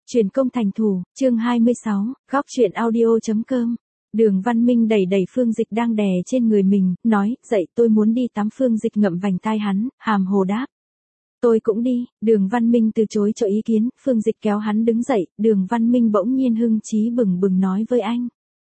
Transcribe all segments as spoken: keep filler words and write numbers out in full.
Truyền công thành thủ, chương hai mươi sáu, góc truyện audio.com. Đường Văn Minh đẩy đẩy Phương Dịch đang đè trên người mình, nói, dậy tôi muốn đi tắm. Phương Dịch ngậm vành tai hắn, hàm hồ đáp. Tôi cũng đi. Đường Văn Minh từ chối cho ý kiến, Phương Dịch kéo hắn đứng dậy, Đường Văn Minh bỗng nhiên hưng trí bừng bừng nói với anh.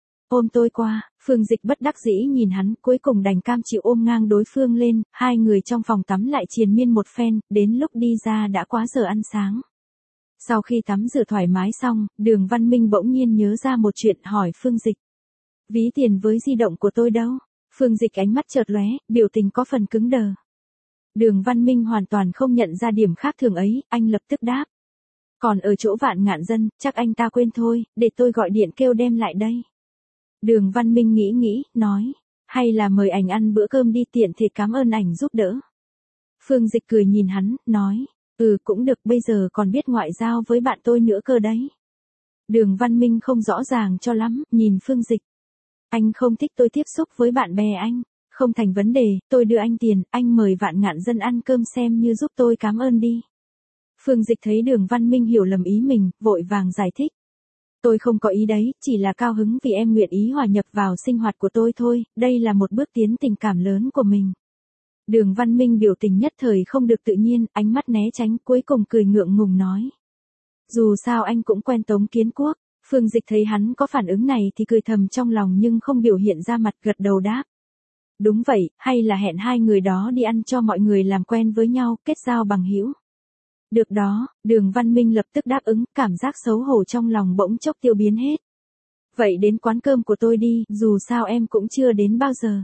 Ôm tôi qua. Phương Dịch bất đắc dĩ nhìn hắn, cuối cùng đành cam chịu ôm ngang đối phương lên, hai người trong phòng tắm lại triền miên một phen, đến lúc đi ra đã quá giờ ăn sáng. Sau khi tắm rửa thoải mái xong, Đường Văn Minh bỗng nhiên nhớ ra một chuyện, hỏi Phương Dịch. Ví tiền với di động của tôi đâu? Phương Dịch ánh mắt chợt lóe, biểu tình có phần cứng đờ. Đường Văn Minh hoàn toàn không nhận ra điểm khác thường ấy, anh lập tức đáp. Còn ở chỗ Vạn Ngạn Dân, chắc anh ta quên thôi, để tôi gọi điện kêu đem lại đây. Đường Văn Minh nghĩ nghĩ, nói. Hay là mời ảnh ăn bữa cơm đi, tiện thể cảm ơn ảnh giúp đỡ. Phương Dịch cười nhìn hắn, nói. Ừ cũng được, bây giờ còn biết ngoại giao với bạn tôi nữa cơ đấy. Đường Văn Minh không rõ ràng cho lắm, nhìn Phương Dịch. Anh không thích tôi tiếp xúc với bạn bè anh. Không thành vấn đề, tôi đưa anh tiền, anh mời Vạn Ngạn Dân ăn cơm xem như giúp tôi cảm ơn đi. Phương Dịch thấy Đường Văn Minh hiểu lầm ý mình, vội vàng giải thích. Tôi không có ý đấy, chỉ là cao hứng vì em nguyện ý hòa nhập vào sinh hoạt của tôi thôi, đây là một bước tiến tình cảm lớn của mình. Đường Văn Minh biểu tình nhất thời không được tự nhiên, ánh mắt né tránh, cuối cùng cười ngượng ngùng nói. Dù sao anh cũng quen Tống Kiến Quốc. Phương Dịch thấy hắn có phản ứng này thì cười thầm trong lòng nhưng không biểu hiện ra mặt, gật đầu đáp. Đúng vậy, hay là hẹn hai người đó đi ăn cho mọi người làm quen với nhau, kết giao bằng hữu. Được đó. Đường Văn Minh lập tức đáp ứng, cảm giác xấu hổ trong lòng bỗng chốc tiêu biến hết. Vậy đến quán cơm của tôi đi, dù sao em cũng chưa đến bao giờ.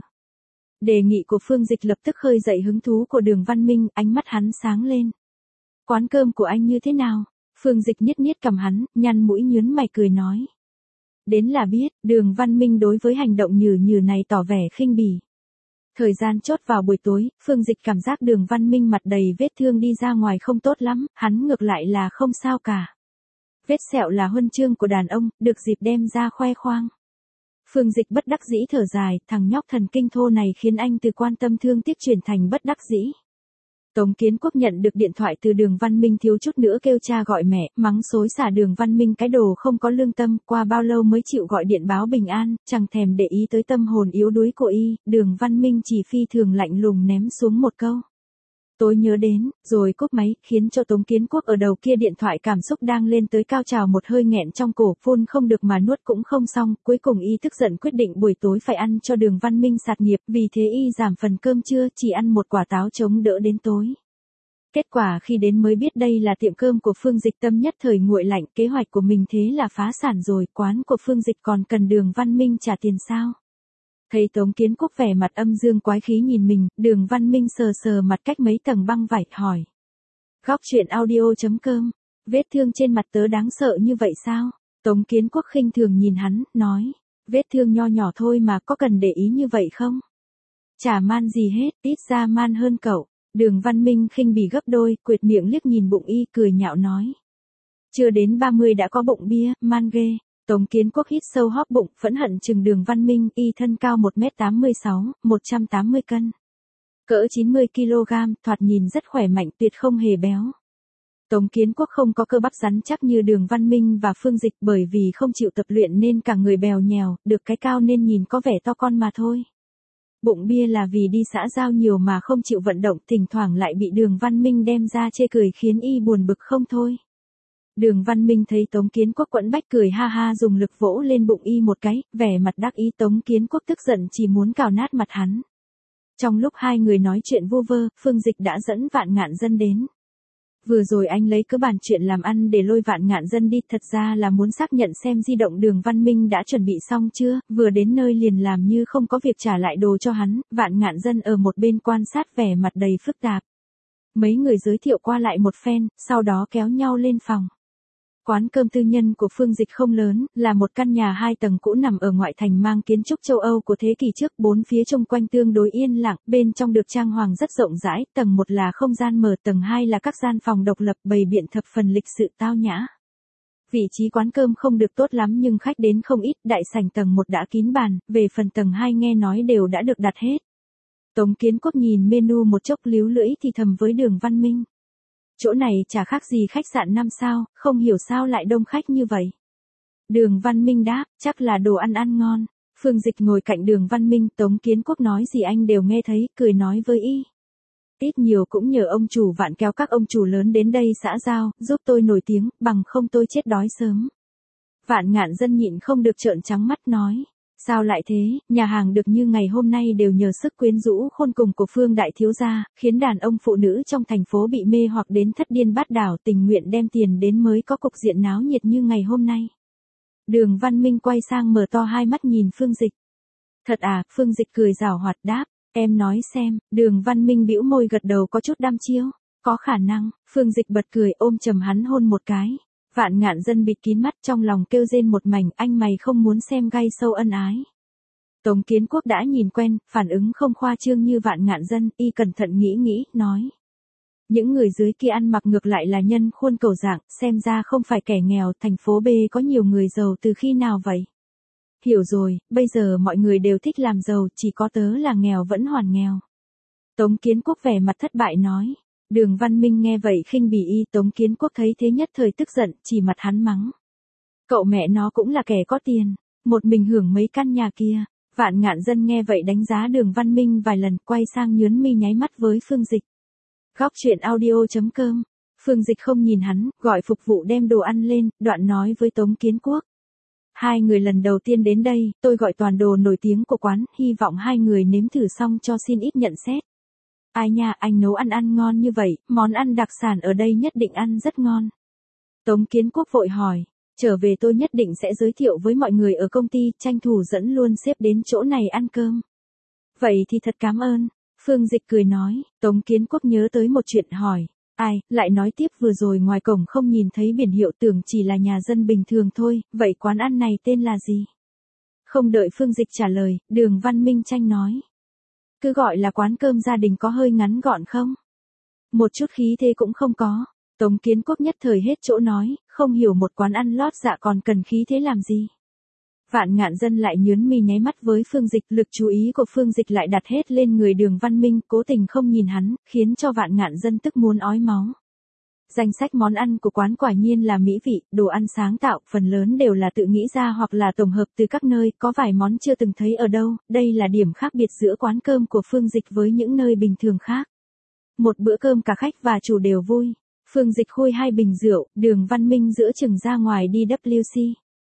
Đề nghị của Phương Dịch lập tức khơi dậy hứng thú của Đường Văn Minh, ánh mắt hắn sáng lên. Quán cơm của anh như thế nào? Phương Dịch niết niết cằm hắn, nhăn mũi nhướng mày cười nói. Đến là biết. Đường Văn Minh đối với hành động nhừ nhừ này tỏ vẻ khinh bỉ. Thời gian chốt vào buổi tối, Phương Dịch cảm giác Đường Văn Minh mặt đầy vết thương đi ra ngoài không tốt lắm, hắn ngược lại là không sao cả. Vết sẹo là huân chương của đàn ông, được dịp đem ra khoe khoang. Phương Dịch bất đắc dĩ thở dài, thằng nhóc thần kinh thô này khiến anh từ quan tâm thương tiếc chuyển thành bất đắc dĩ. Tống Kiến Quốc nhận được điện thoại từ Đường Văn Minh thiếu chút nữa kêu cha gọi mẹ, mắng xối xả Đường Văn Minh cái đồ không có lương tâm, qua bao lâu mới chịu gọi điện báo bình an, chẳng thèm để ý tới tâm hồn yếu đuối của y, Đường Văn Minh chỉ phi thường lạnh lùng ném xuống một câu. Tôi nhớ đến, rồi cúp máy, khiến cho Tống Kiến Quốc ở đầu kia điện thoại cảm xúc đang lên tới cao trào một hơi nghẹn trong cổ, phun không được mà nuốt cũng không xong, cuối cùng y tức giận quyết định buổi tối phải ăn cho Đường Văn Minh sạt nghiệp, vì thế y giảm phần cơm trưa, chỉ ăn một quả táo chống đỡ đến tối. Kết quả khi đến mới biết đây là tiệm cơm của Phương Dịch, tâm nhất thời nguội lạnh, kế hoạch của mình thế là phá sản rồi, quán của Phương Dịch còn cần Đường Văn Minh trả tiền sao? Thấy Tống Kiến Quốc vẻ mặt âm dương quái khí nhìn mình, Đường Văn Minh sờ sờ mặt cách mấy tầng băng vải, hỏi. Góc truyện audio.com, vết thương trên mặt tớ đáng sợ như vậy sao? Tống Kiến Quốc khinh thường nhìn hắn, nói. Vết thương nho nhỏ thôi mà, có cần để ý như vậy không? Chả man gì hết, ít ra man hơn cậu. Đường Văn Minh khinh bỉ gấp đôi, quệt miệng liếc nhìn bụng y, cười nhạo nói. Chưa đến ba mươi đã có bụng bia, man ghê. Tống Kiến Quốc hít sâu hóp bụng, phẫn hận chừng Đường Văn Minh, y thân cao một mét tám mươi sáu, một trăm tám mươi cân. Cỡ chín mươi ki lô gam, thoạt nhìn rất khỏe mạnh, tuyệt không hề béo. Tống Kiến Quốc không có cơ bắp rắn chắc như Đường Văn Minh và Phương Dịch, bởi vì không chịu tập luyện nên cả người bèo nhèo, được cái cao nên nhìn có vẻ to con mà thôi. Bụng bia là vì đi xã giao nhiều mà không chịu vận động, thỉnh thoảng lại bị Đường Văn Minh đem ra chê cười khiến y buồn bực không thôi. Đường Văn Minh thấy Tống Kiến Quốc quẫn bách cười ha ha, dùng lực vỗ lên bụng y một cái, vẻ mặt đắc ý. Tống Kiến Quốc tức giận chỉ muốn cào nát mặt hắn. Trong lúc hai người nói chuyện vu vơ, Phương Dịch đã dẫn Vạn Ngạn Dân đến. Vừa rồi anh lấy cớ bàn chuyện làm ăn để lôi Vạn Ngạn Dân đi, thật ra là muốn xác nhận xem di động Đường Văn Minh đã chuẩn bị xong chưa, vừa đến nơi liền làm như không có việc trả lại đồ cho hắn. Vạn Ngạn Dân ở một bên quan sát, vẻ mặt đầy phức tạp. Mấy người giới thiệu qua lại một phen, sau đó kéo nhau lên phòng. Quán cơm tư nhân của Phương Dịch không lớn, là một căn nhà hai tầng cũ nằm ở ngoại thành mang kiến trúc châu Âu của thế kỷ trước, bốn phía xung quanh tương đối yên lặng, bên trong được trang hoàng rất rộng rãi, tầng một là không gian mở, tầng hai là các gian phòng độc lập, bày biện thập phần lịch sự tao nhã. Vị trí quán cơm không được tốt lắm nhưng khách đến không ít, đại sảnh tầng một đã kín bàn, về phần tầng hai nghe nói đều đã được đặt hết. Tống Kiến Quốc nhìn menu một chốc líu lưỡi thì thầm với Đường Văn Minh. Chỗ này chả khác gì khách sạn năm sao, không hiểu sao lại đông khách như vậy. Đường Văn Minh đáp, chắc là đồ ăn ăn ngon. Phương Dịch ngồi cạnh Đường Văn Minh, Tống Kiến Quốc nói gì anh đều nghe thấy, cười nói với y. Ít nhiều cũng nhờ ông chủ Vạn kéo các ông chủ lớn đến đây xã giao, giúp tôi nổi tiếng, bằng không tôi chết đói sớm. Vạn Ngạn Dân nhịn không được trợn trắng mắt nói. Sao lại thế, nhà hàng được như ngày hôm nay đều nhờ sức quyến rũ khôn cùng của Phương đại thiếu gia, khiến đàn ông phụ nữ trong thành phố bị mê hoặc đến thất điên bát đảo, tình nguyện đem tiền đến mới có cục diện náo nhiệt như ngày hôm nay. Đường Văn Minh quay sang mở to hai mắt nhìn Phương Dịch. Thật à, Phương Dịch cười giảo hoạt đáp, em nói xem. Đường Văn Minh bĩu môi gật đầu có chút đăm chiêu. Có khả năng. Phương Dịch bật cười ôm chầm hắn hôn một cái. Vạn Ngạn Dân bịt kín mắt trong lòng kêu rên một mảnh, anh mày không muốn xem gai sâu ân ái. Tống Kiến Quốc đã nhìn quen, phản ứng không khoa trương như Vạn Ngạn Dân, y cẩn thận nghĩ nghĩ, nói. Những người dưới kia ăn mặc ngược lại là nhân khuôn cầu dạng, xem ra không phải kẻ nghèo, thành phố B có nhiều người giàu từ khi nào vậy? Hiểu rồi, bây giờ mọi người đều thích làm giàu, chỉ có tớ là nghèo vẫn hoàn nghèo. Tống Kiến Quốc vẻ mặt thất bại nói. Đường Văn Minh nghe vậy khinh bỉ y, Tống Kiến Quốc thấy thế nhất thời tức giận, chỉ mặt hắn mắng. Cậu mẹ nó cũng là kẻ có tiền, một mình hưởng mấy căn nhà kia. Vạn Ngạn Dân nghe vậy đánh giá Đường Văn Minh vài lần, quay sang nhớn mi nháy mắt với Phương Dịch. Góc truyện audio chấm com. Phương Dịch không nhìn hắn, gọi phục vụ đem đồ ăn lên, đoạn nói với Tống Kiến Quốc. Hai người lần đầu tiên đến đây, tôi gọi toàn đồ nổi tiếng của quán, hy vọng hai người nếm thử xong cho xin ít nhận xét. Ai nha, anh nấu ăn ăn ngon như vậy, món ăn đặc sản ở đây nhất định ăn rất ngon. Tống Kiến Quốc vội hỏi, trở về tôi nhất định sẽ giới thiệu với mọi người ở công ty, tranh thủ dẫn luôn sếp đến chỗ này ăn cơm. Vậy thì thật cảm ơn. Phương Dịch cười nói, Tống Kiến Quốc nhớ tới một chuyện hỏi. Ai, lại nói tiếp vừa rồi ngoài cổng không nhìn thấy biển hiệu tưởng chỉ là nhà dân bình thường thôi, vậy quán ăn này tên là gì? Không đợi Phương Dịch trả lời, Đường Văn Minh tranh nói. Cứ gọi là quán cơm gia đình có hơi ngắn gọn không? Một chút khí thế cũng không có. Tống Kiến Quốc nhất thời hết chỗ nói, không hiểu một quán ăn lót dạ còn cần khí thế làm gì. Vạn Ngạn Dân lại nhớn mi nháy mắt với Phương Dịch, lực chú ý của Phương Dịch lại đặt hết lên người Đường Văn Minh, cố tình không nhìn hắn, khiến cho Vạn Ngạn Dân tức muốn ói máu. Danh sách món ăn của quán quả nhiên là mỹ vị, đồ ăn sáng tạo, phần lớn đều là tự nghĩ ra hoặc là tổng hợp từ các nơi, có vài món chưa từng thấy ở đâu, đây là điểm khác biệt giữa quán cơm của Phương Dịch với những nơi bình thường khác. Một bữa cơm cả khách và chủ đều vui. Phương Dịch khui hai bình rượu, Đường Văn Minh giữa chừng ra ngoài đi W C.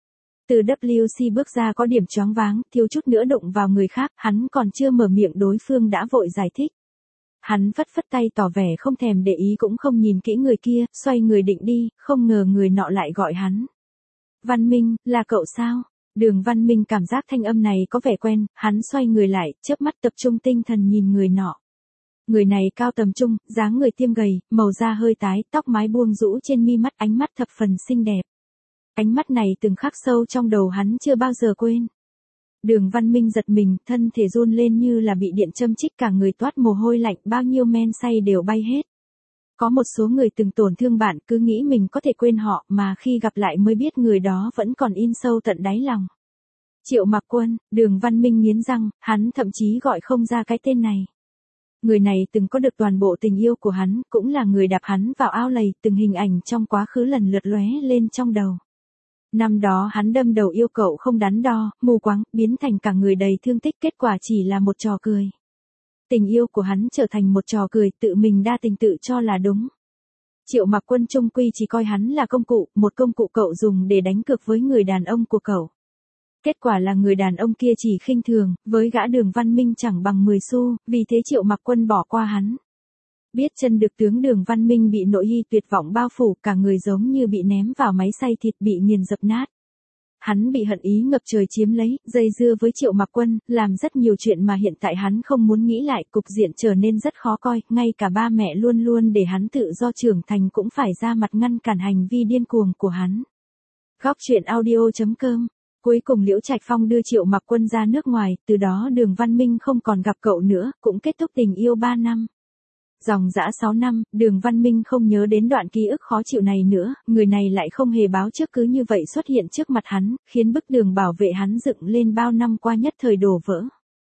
Từ W C bước ra có điểm choáng váng, thiếu chút nữa đụng vào người khác, hắn còn chưa mở miệng đối phương đã vội giải thích. Hắn phất phất tay tỏ vẻ không thèm để ý cũng không nhìn kỹ người kia, xoay người định đi, không ngờ người nọ lại gọi hắn. Văn Minh, là cậu sao? Đường Văn Minh cảm giác thanh âm này có vẻ quen, hắn xoay người lại, chớp mắt tập trung tinh thần nhìn người nọ. Người này cao tầm trung, dáng người tiêm gầy, màu da hơi tái, tóc mái buông rũ trên mi mắt, ánh mắt thập phần xinh đẹp. Ánh mắt này từng khắc sâu trong đầu hắn chưa bao giờ quên. Đường Văn Minh giật mình, thân thể run lên như là bị điện châm chích, cả người toát mồ hôi lạnh, bao nhiêu men say đều bay hết. Có một số người từng tổn thương bạn cứ nghĩ mình có thể quên họ mà khi gặp lại mới biết người đó vẫn còn in sâu tận đáy lòng. Triệu Mặc Quân, Đường Văn Minh nghiến răng, hắn thậm chí gọi không ra cái tên này. Người này từng có được toàn bộ tình yêu của hắn, cũng là người đạp hắn vào ao lầy, từng hình ảnh trong quá khứ lần lượt lóe lên trong đầu. Năm đó hắn đâm đầu yêu cậu không đắn đo, mù quáng, biến thành cả người đầy thương tích, kết quả chỉ là một trò cười. Tình yêu của hắn trở thành một trò cười, tự mình đa tình tự cho là đúng. Triệu Mặc Quân chung quy chỉ coi hắn là công cụ, một công cụ cậu dùng để đánh cược với người đàn ông của cậu. Kết quả là người đàn ông kia chỉ khinh thường, với gã Đường Văn Minh chẳng bằng mười xu, vì thế Triệu Mặc Quân bỏ qua hắn. Biết chân được tướng Đường Văn Minh bị nỗi hy tuyệt vọng bao phủ, cả người giống như bị ném vào máy xay thịt bị nghiền dập nát. Hắn bị hận ý ngập trời chiếm lấy, dây dưa với Triệu Mặc Quân, làm rất nhiều chuyện mà hiện tại hắn không muốn nghĩ lại, cục diện trở nên rất khó coi, ngay cả ba mẹ luôn luôn để hắn tự do trưởng thành cũng phải ra mặt ngăn cản hành vi điên cuồng của hắn. Góc truyện audio chấm com. Cuối cùng Liễu Trạch Phong đưa Triệu Mặc Quân ra nước ngoài, từ đó Đường Văn Minh không còn gặp cậu nữa, cũng kết thúc tình yêu ba năm. Dòng dã sáu năm, Đường Văn Minh không nhớ đến đoạn ký ức khó chịu này nữa, người này lại không hề báo trước cứ như vậy xuất hiện trước mặt hắn, khiến bức đường bảo vệ hắn dựng lên bao năm qua nhất thời đổ vỡ.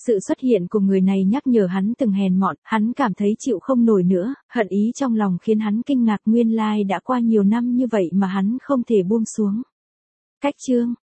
Sự xuất hiện của người này nhắc nhở hắn từng hèn mọn, hắn cảm thấy chịu không nổi nữa, hận ý trong lòng khiến hắn kinh ngạc, nguyên lai đã qua nhiều năm như vậy mà hắn không thể buông xuống. Cách chương